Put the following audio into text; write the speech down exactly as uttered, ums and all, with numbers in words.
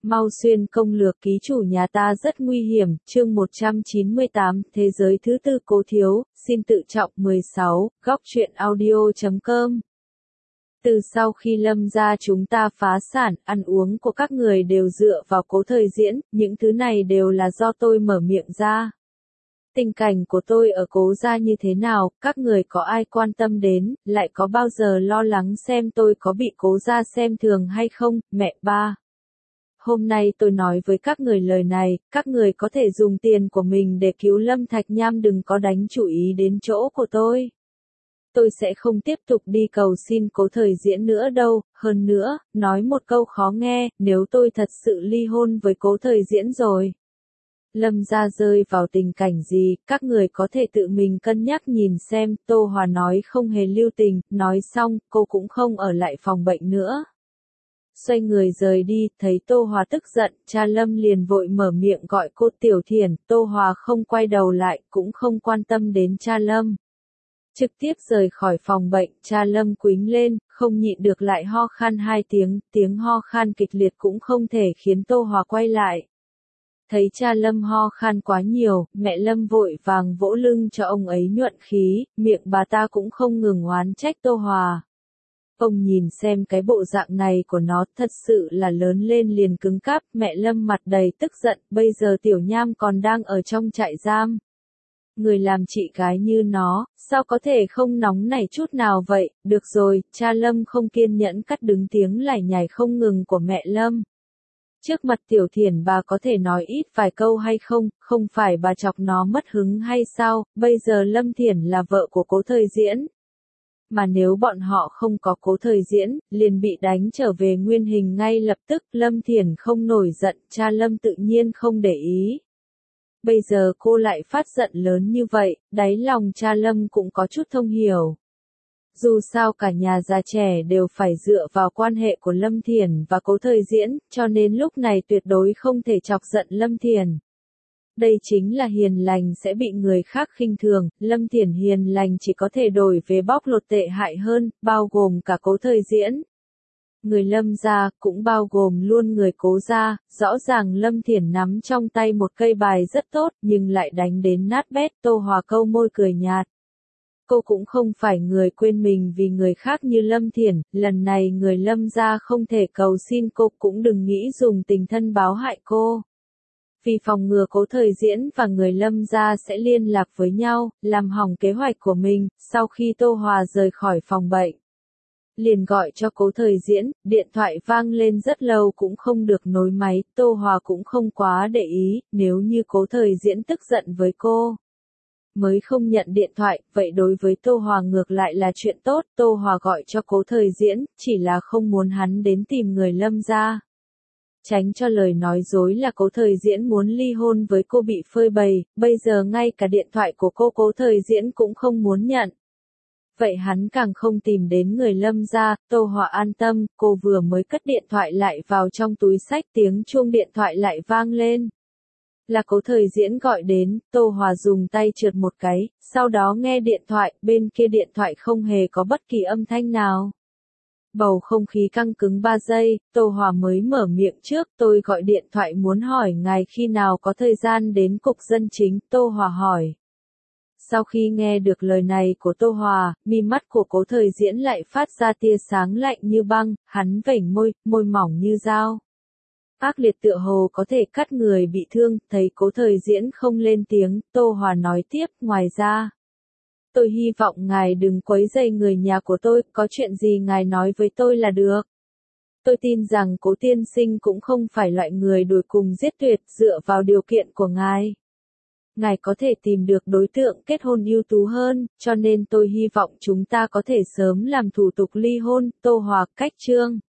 Mau xuyên công lược ký chủ nhà ta rất nguy hiểm, chương một trăm chín mươi tám, thế giới thứ tư Cố Thiếu, xin tự trọng mười sáu, góc truyện audio chấm com. Từ sau khi Lâm gia chúng ta phá sản, ăn uống của các người đều dựa vào Cố Thời Diễn, những thứ này đều là do tôi mở miệng ra. Tình cảnh của tôi ở Cố gia như thế nào, các người có ai quan tâm đến, lại có bao giờ lo lắng xem tôi có bị Cố gia xem thường hay không, mẹ ba. Hôm nay tôi nói với các người lời này, các người có thể dùng tiền của mình để cứu Lâm Thạch Nham, đừng có đánh chủ ý đến chỗ của tôi. Tôi sẽ không tiếp tục đi cầu xin Cố Thời Diễn nữa đâu, hơn nữa, nói một câu khó nghe, nếu tôi thật sự ly hôn với Cố Thời Diễn rồi. Lâm gia rơi vào tình cảnh gì, các người có thể tự mình cân nhắc nhìn xem, Tô Hòa nói không hề lưu tình, nói xong, cô cũng không ở lại phòng bệnh nữa. Xoay người rời đi, thấy Tô Hòa tức giận, cha Lâm liền vội mở miệng gọi cô Tiểu Thiển, Tô Hòa không quay đầu lại, cũng không quan tâm đến cha Lâm. Trực tiếp rời khỏi phòng bệnh, cha Lâm quýnh lên, không nhịn được lại ho khan hai tiếng, tiếng ho khan kịch liệt cũng không thể khiến Tô Hòa quay lại. Thấy cha Lâm ho khan quá nhiều, mẹ Lâm vội vàng vỗ lưng cho ông ấy nhuận khí, miệng bà ta cũng không ngừng oán trách Tô Hòa. Ông nhìn xem cái bộ dạng này của nó thật sự là lớn lên liền cứng cáp, mẹ Lâm mặt đầy tức giận, bây giờ Tiểu Nham còn đang ở trong trại giam. Người làm chị gái như nó, sao có thể không nóng nảy chút nào vậy, được rồi, cha Lâm không kiên nhẫn cắt đứng tiếng lải nhải không ngừng của mẹ Lâm. Trước mặt Tiểu Thiển bà có thể nói ít vài câu hay không, không phải bà chọc nó mất hứng hay sao, bây giờ Lâm Thiển là vợ của Cố Thời Diễn. Mà nếu bọn họ không có Cố Thời Diễn, liền bị đánh trở về nguyên hình ngay lập tức, Lâm Thiển không nổi giận, cha Lâm tự nhiên không để ý. Bây giờ cô lại phát giận lớn như vậy, đáy lòng cha Lâm cũng có chút thông hiểu. Dù sao cả nhà già trẻ đều phải dựa vào quan hệ của Lâm Thiển và Cố Thời Diễn, cho nên lúc này tuyệt đối không thể chọc giận Lâm Thiển. Đây chính là hiền lành sẽ bị người khác khinh thường, Lâm Thiển hiền lành chỉ có thể đổi về bóc lột tệ hại hơn, bao gồm cả Cố Thời Diễn. Người Lâm gia, cũng bao gồm luôn người Cố gia, rõ ràng Lâm Thiển nắm trong tay một cây bài rất tốt, nhưng lại đánh đến nát bét, Tô Hòa câu môi cười nhạt. Cô cũng không phải người quên mình vì người khác như Lâm Thiển, lần này người Lâm gia không thể cầu xin cô, cũng đừng nghĩ dùng tình thân báo hại cô. Vì phòng ngừa Cố Thời Diễn và người Lâm gia sẽ liên lạc với nhau, làm hỏng kế hoạch của mình, sau khi Tô Hòa rời khỏi phòng bệnh. Liền gọi cho Cố Thời Diễn, điện thoại vang lên rất lâu cũng không được nối máy, Tô Hòa cũng không quá để ý, nếu như Cố Thời Diễn tức giận với cô. Mới không nhận điện thoại, vậy đối với Tô Hòa ngược lại là chuyện tốt, Tô Hòa gọi cho Cố Thời Diễn, chỉ là không muốn hắn đến tìm người Lâm gia. Tránh cho lời nói dối là Cố Thời Diễn muốn ly hôn với cô bị phơi bày, bây giờ ngay cả điện thoại của cô Cố Thời Diễn cũng không muốn nhận. Vậy hắn càng không tìm đến người Lâm gia, Tô Hòa an tâm, cô vừa mới cất điện thoại lại vào trong túi xách, tiếng chuông điện thoại lại vang lên. Là Cố Thời Diễn gọi đến, Tô Hòa dùng tay trượt một cái, sau đó nghe điện thoại, bên kia điện thoại không hề có bất kỳ âm thanh nào. Bầu không khí căng cứng ba giây, Tô Hòa mới mở miệng trước, tôi gọi điện thoại muốn hỏi ngài khi nào có thời gian đến cục dân chính, Tô Hòa hỏi. Sau khi nghe được lời này của Tô Hòa, mi mắt của Cố Thời Diễn lại phát ra tia sáng lạnh như băng, hắn vểnh môi, môi mỏng như dao. Ác liệt tựa hồ có thể cắt người bị thương, thấy Cố Thời Diễn không lên tiếng, Tô Hòa nói tiếp, ngoài ra. Tôi hy vọng ngài đừng quấy rầy người nhà của tôi, có chuyện gì ngài nói với tôi là được. Tôi tin rằng Cố tiên sinh cũng không phải loại người đuổi cùng giết tuyệt, dựa vào điều kiện của ngài. Ngài có thể tìm được đối tượng kết hôn ưu tú hơn, cho nên tôi hy vọng chúng ta có thể sớm làm thủ tục ly hôn, Tô Hòa cách chương.